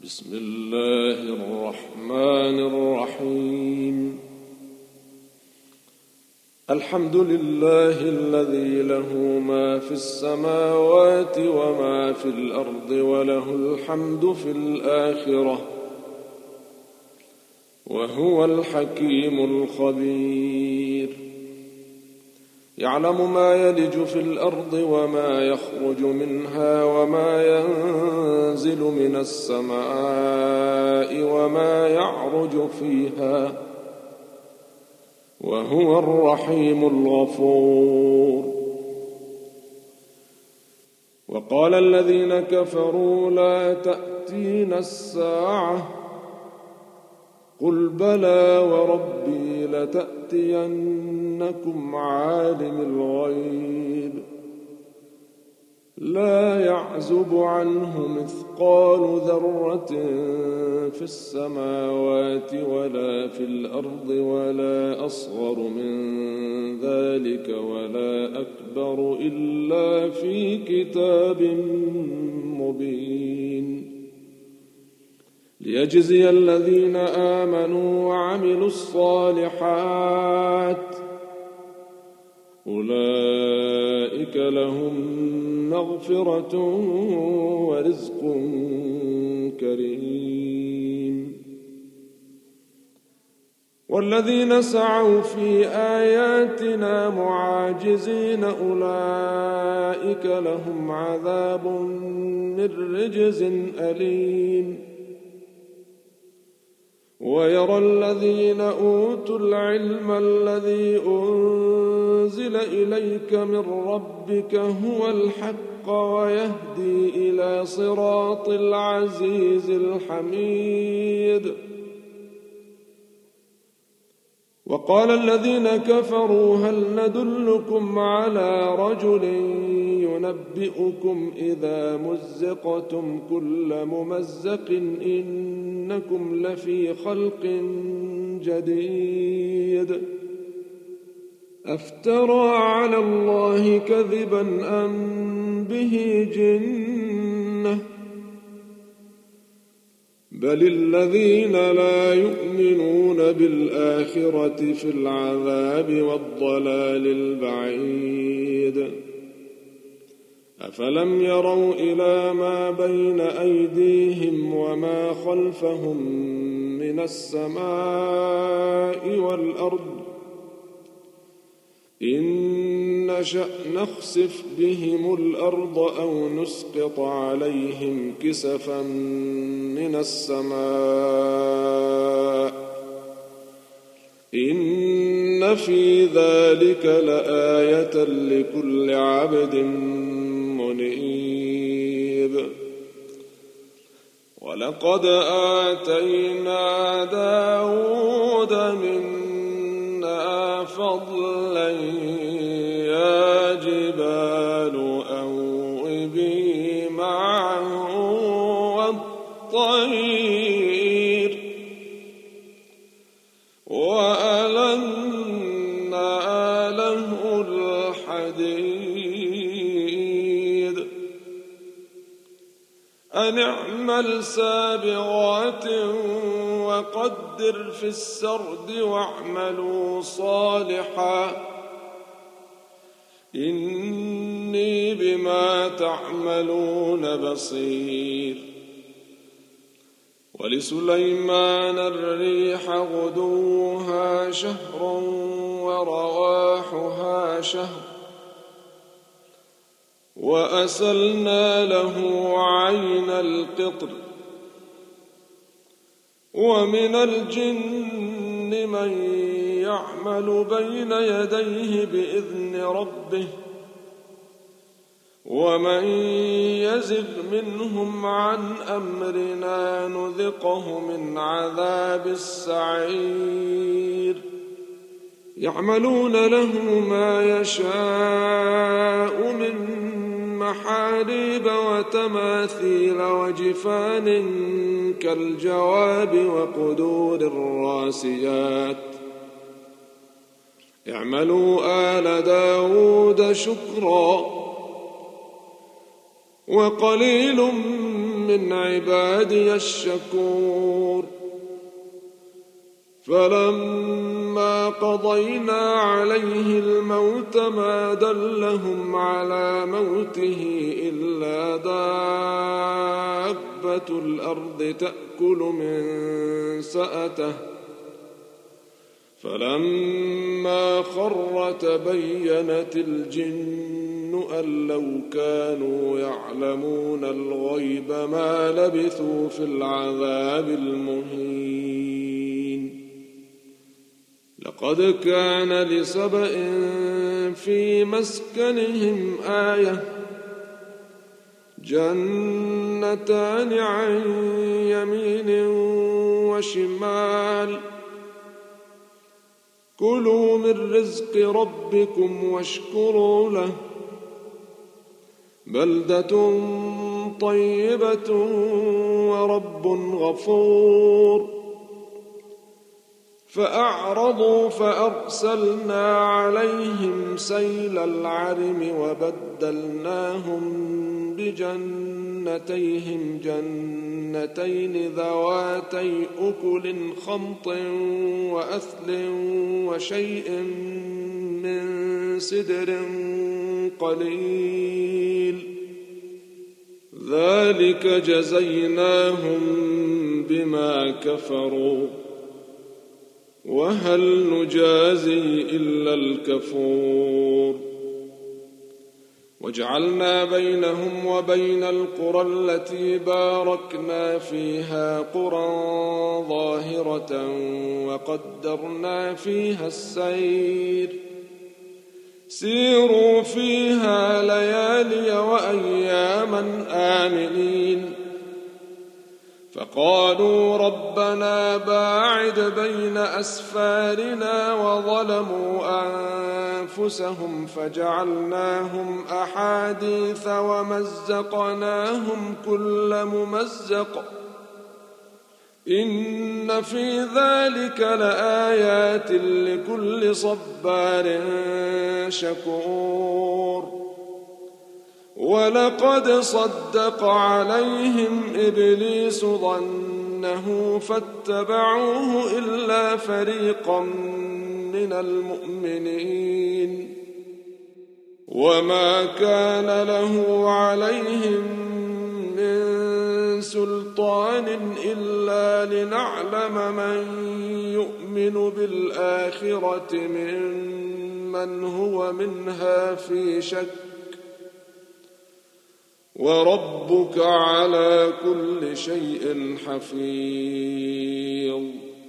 بسم الله الرحمن الرحيم. الحمد لله الذي له ما في السماوات وما في الأرض وله الحمد في الآخرة وهو الحكيم الخبير. يعلم ما يلج في الأرض وما يخرج منها وما ينزل من السماء وما يعرج فيها وهو الرحيم الغفور. وقال الذين كفروا لا تأتينا الساعة قل بلى وربي لتأتينكم عالم الغيب لا يعزب عنه مثقال ذرة في السماوات ولا في الأرض ولا أصغر من ذلك ولا أكبر إلا في كتاب مبين ليجزي الذين آمنوا وعملوا الصالحات أولئك لهم مغفرة ورزق كريم. والذين سعوا في آياتنا معاجزين أولئك لهم عذاب من رجز أليم. ويرى الذين أوتوا العلم الذي أنزل إليك من ربك هو الحق ويهدي إلى صراط العزيز الحميد. وقال الذين كفروا هل ندلكم على رجل ينبئكم إذا مزقتم كل ممزق إنكم لفي خلق جديد أفترى على الله كذبا أم به جنة بل الذين لا يؤمنون بالآخرة في العذاب والضلال البعيد. أفلم يروا إلى ما بين أيديهم وما خلفهم من السماء والأرض إن نشأ نخسف بهم الأرض أو نسقط عليهم كسفا من السماء إن في ذلك لآية لكل عبد منيب. ولقد آتينا داود منا فضلا يا جبال أوبي معه والطير وألنا له الحديد أن اعمل سابغات وقدر في السرد واعملوا صالحا إني بما تعملون بصير. ولسليمان الريح غدوها شهر ورواحها شهر وأسلنا له عين القطر ومن الجن من يعمل بين يديه بإذن ربه ومن يزغ منهم عن أمرنا نذقه من عذاب السعير. يعملون له ما يشاء من محاريب وتماثيل وجفان كالجواب وقدور الراسيات اعملوا آل داود شكرا وقليل من عبادي الشكور. فلما قضينا عليه الموت ما دلهم على موته إلا دابة الأرض تأكل من سأته. فلما خر تبينت الجن أن لو كانوا يعلمون الغيب ما لبثوا في العذاب المهين. لقد كان لسبإ في مسكنهم آية جنتان عن يمين وشمال كلوا من رزق ربكم واشكروا له بلدة طيبة ورب غفور. فأعرضوا فأرسلنا عليهم سيل العرم وبدلناهم بجنتيهم جنتين ذواتي أكل خمط وأثل وشيء من سدر قليل ذلك جزيناهم بما كفروا وهل نجازي إلا الكفور. وجعلنا بينهم وبين القرى التي باركنا فيها قرى ظاهرة وقدرنا فيها السير سيروا فيها ليالي وأياما آمنين. فقالوا ربنا باعد بين أسفارنا وظلموا أنفسهم فجعلناهم أحاديث ومزقناهم كل ممزق إن في ذلك لآيات لكل صبار شكور. ولقد صدق عليهم إبليس ظنه فاتبعوه إلا فريقا من المؤمنين وما كان له عليهم من سلطان إلا لنعلم من يؤمن بالآخرة ممن هو منها في شك وربك على كل شيء حفيظ.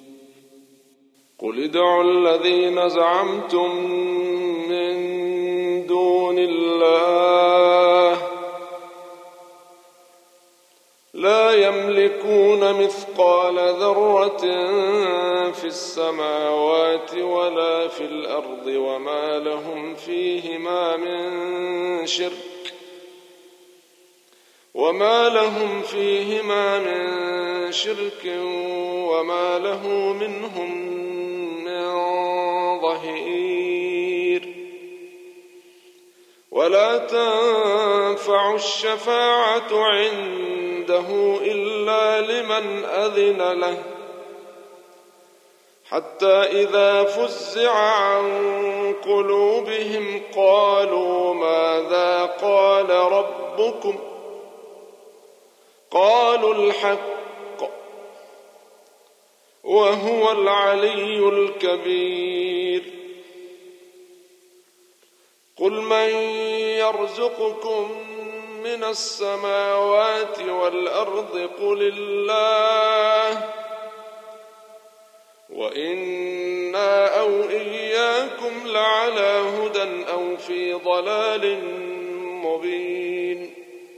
قل ادعوا الذين زعمتم من دون الله لا يملكون مثقال ذرة في السماوات ولا في الأرض وما لهم فيهما من شرك وما له منهم من ظهير. ولا تنفع الشفاعة عنده إلا لمن أذن له حتى إذا فزع عن قلوبهم قالوا ماذا قال ربكم قالوا الحق وهو العلي الكبير. قل من يرزقكم من السماوات والأرض قل الله وإنا أو إياكم لعلى هدى أو في ضلال مبين.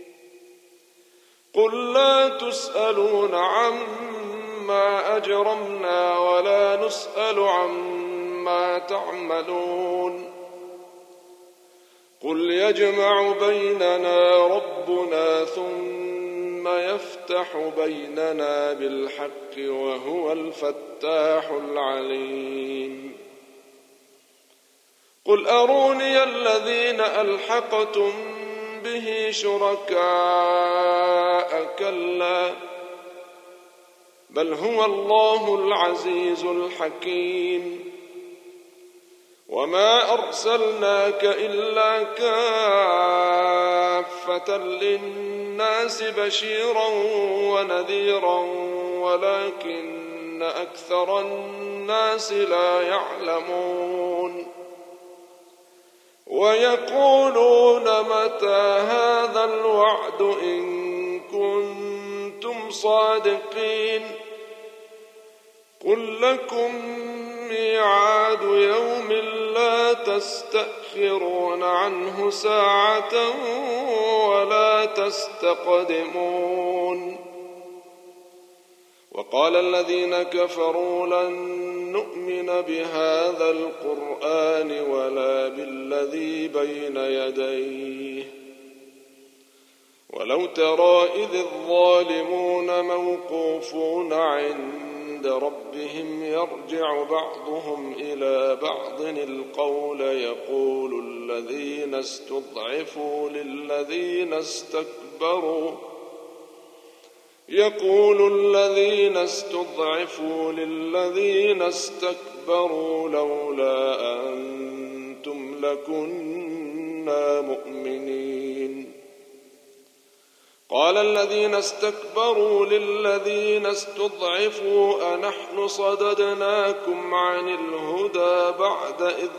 قل لا تسألون عما أجرمنا ولا نسأل عما تعملون. قل يجمع بيننا ربنا ثم يفتح بيننا بالحق وهو الفتاح العليم. قل أروني الذين ألحقتم به شركاء كلا بل هو الله العزيز الحكيم وما أرسلناك إلا كافة للناس بشيرا ونذيرا ولكن أكثر الناس لا يعلمون ويقولون متى هذا الوعد إن كنتم صادقين قل لكم ميعاد يوم لا تستأخرون عنه ساعة ولا تستقدمون وقال الذين كفروا لن نؤمن بهذا القرآن ولا بالذي بين يديه ولو ترى إذ الظالمون موقوفون عند ربهم يرجع بعضهم إلى بعض القول يقول الذين استضعفوا للذين استكبروا لولا أنتم لكنا مؤمنين قال الذين استكبروا للذين استضعفوا أنحن صددناكم عن الهدى بعد إذ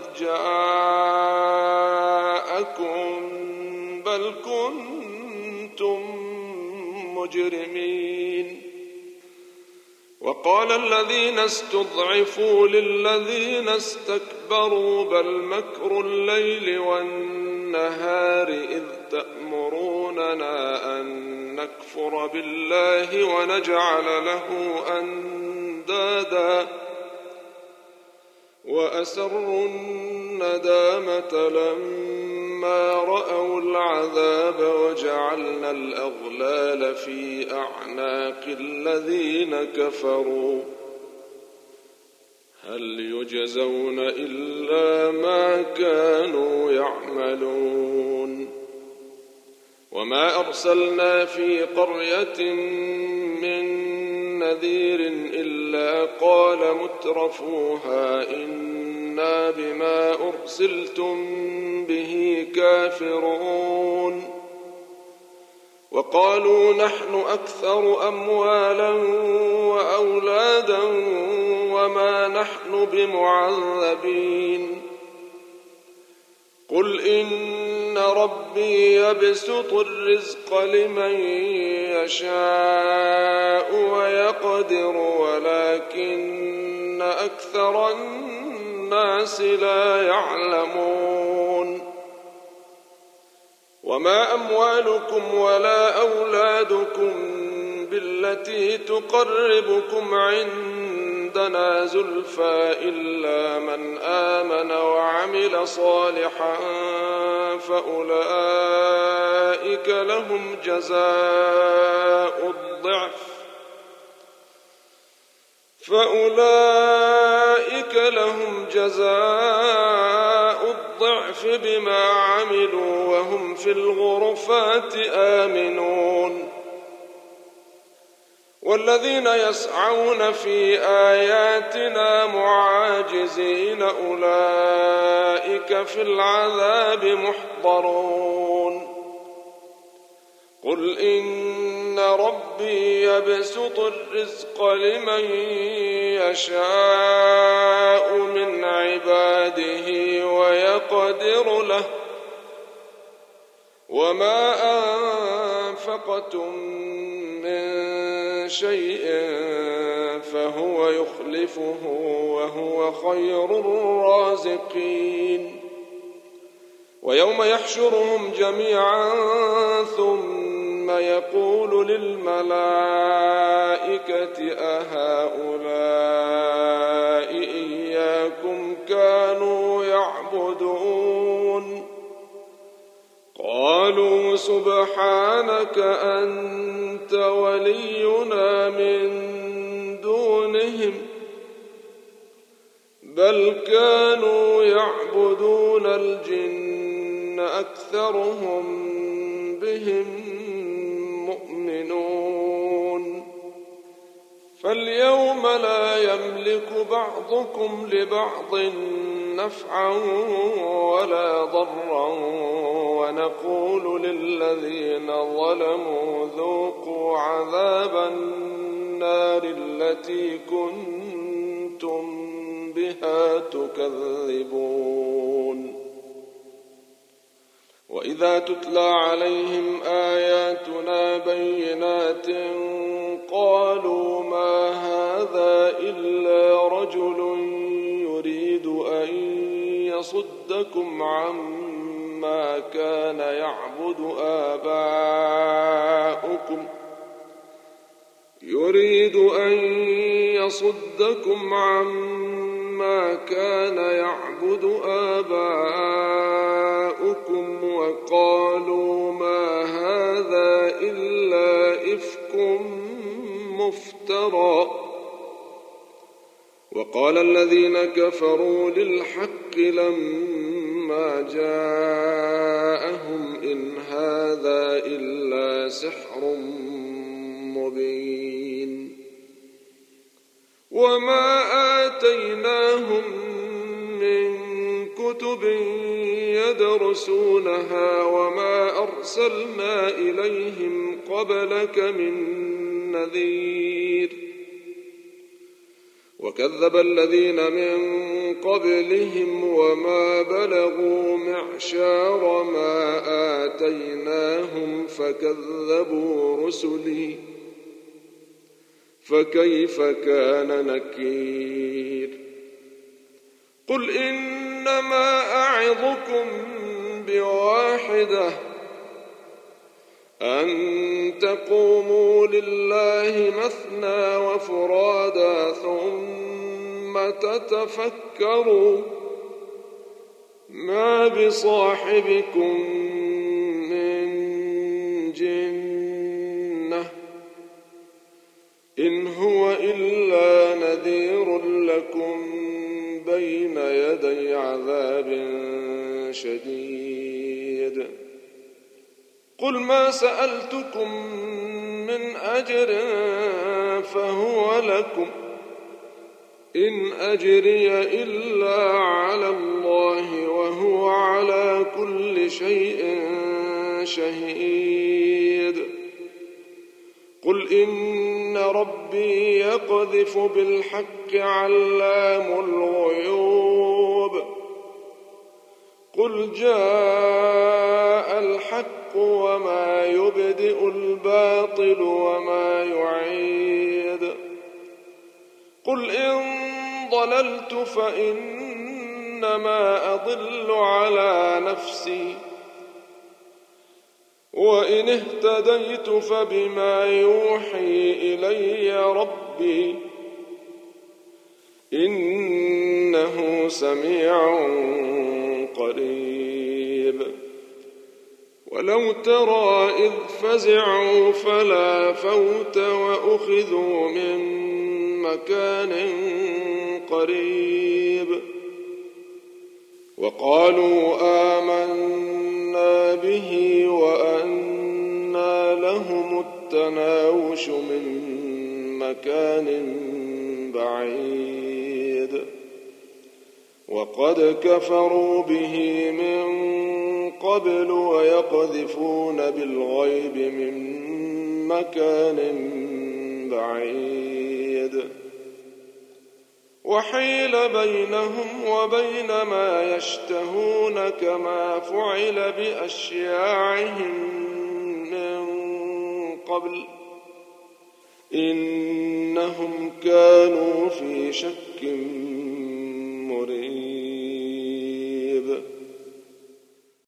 جاءكم بل كنتم مجرمين وقال الذين استضعفوا للذين استكبروا بل مكر الليل والنهار إذ تأمروننا أن نكفر بالله ونجعل له أندادا وأسروا الندامة لما رأوا العذاب وجعلنا الأغلال في أعناق الذين كفروا هل يجزون إلا ما كانوا يعملون وما أرسلنا في قرية من نذير إلا قال مترفوها إنا بما أرسلتم به كافرون وقالوا نحن أكثر أموالا وأولادا وما نحن بمعذبين قل إن ربي يبسط الرزق لمن يشاء ويقدر ولكن أكثر الناس لا يعلمون وما أموالكم ولا أولادكم بالتي تقربكم عندنا زلفى إلا من آمن وعمل صالحا فأولئك لهم جزاء الضعف بما عملوا وهم في الغرفات آمنون والذين يسعون في آياتنا معاجزين أولئك في العذاب محضرون قل إن ربي يبسط الرزق لمن يشاء من عباده ويقدر له وما أنفقتم من شيء فهو يخلفه وهو خير الرازقين ويوم يحشرهم جميعا ثم يقول للملائكة أهؤلاء إياكم كانوا يعبدون قالوا سبحانك أنت ولينا من دونهم بل كانوا يعبدون الجن أكثرهم بهم مؤمنون. فاليوم لا يملك بعضكم لبعض نفعا ولا ضرا، ونقول للذين ظلموا ذوقوا عذاب النار التي كنتم بها تكذبون. وإذا تتلى عليهم آياتنا بينات قالوا ما هذا إلا رجل يريد أن يصدكم عما كان يعبد آباؤكم وقالوا ما هذا إلا إفك مفترى. وقال الذين كفروا للحق لما جاءهم إن هذا إلا سحر مبين. وما آتيناهم من كتب يدرسونها وما أرسلنا إليهم قبلك من نذير. وكذب الذين من قبلهم وما بلغوا معشار ما آتيناهم فكذبوا رسلي، فكيف كان نكير. قل إنما أعظكم بواحدة أن تقوموا لله مثنى وفرادا ثم تتفكروا ما بصاحبكم من جنة إن هو إلا نذير لكم بين يدي عذاب شديد. قل ما سألتكم من أجر فهو لكم إن أجري إلا على الله وهو على كل شيء شهيد. قل إن ربي يقذف بالحق علام الغيوب. قل جاء الحق وما يبدئ الباطل وما يعيد. قل إن ضللت فإنما أضل على نفسي وإن اهتديت فبما يوحي إلي ربي إنه سميع قريب. ولو ترى إذ فزعوا فلا فوت وأخذوا من مكان قريب وقالوا آمنا به وأنى لهم التناوش من مكان بعيد وقد كفروا به من قبل ويقذفون بالغيب من مكان بعيد. وحيل بينهم وبين ما يشتهون كما فعل بأشياعهم من قبل إنهم كانوا في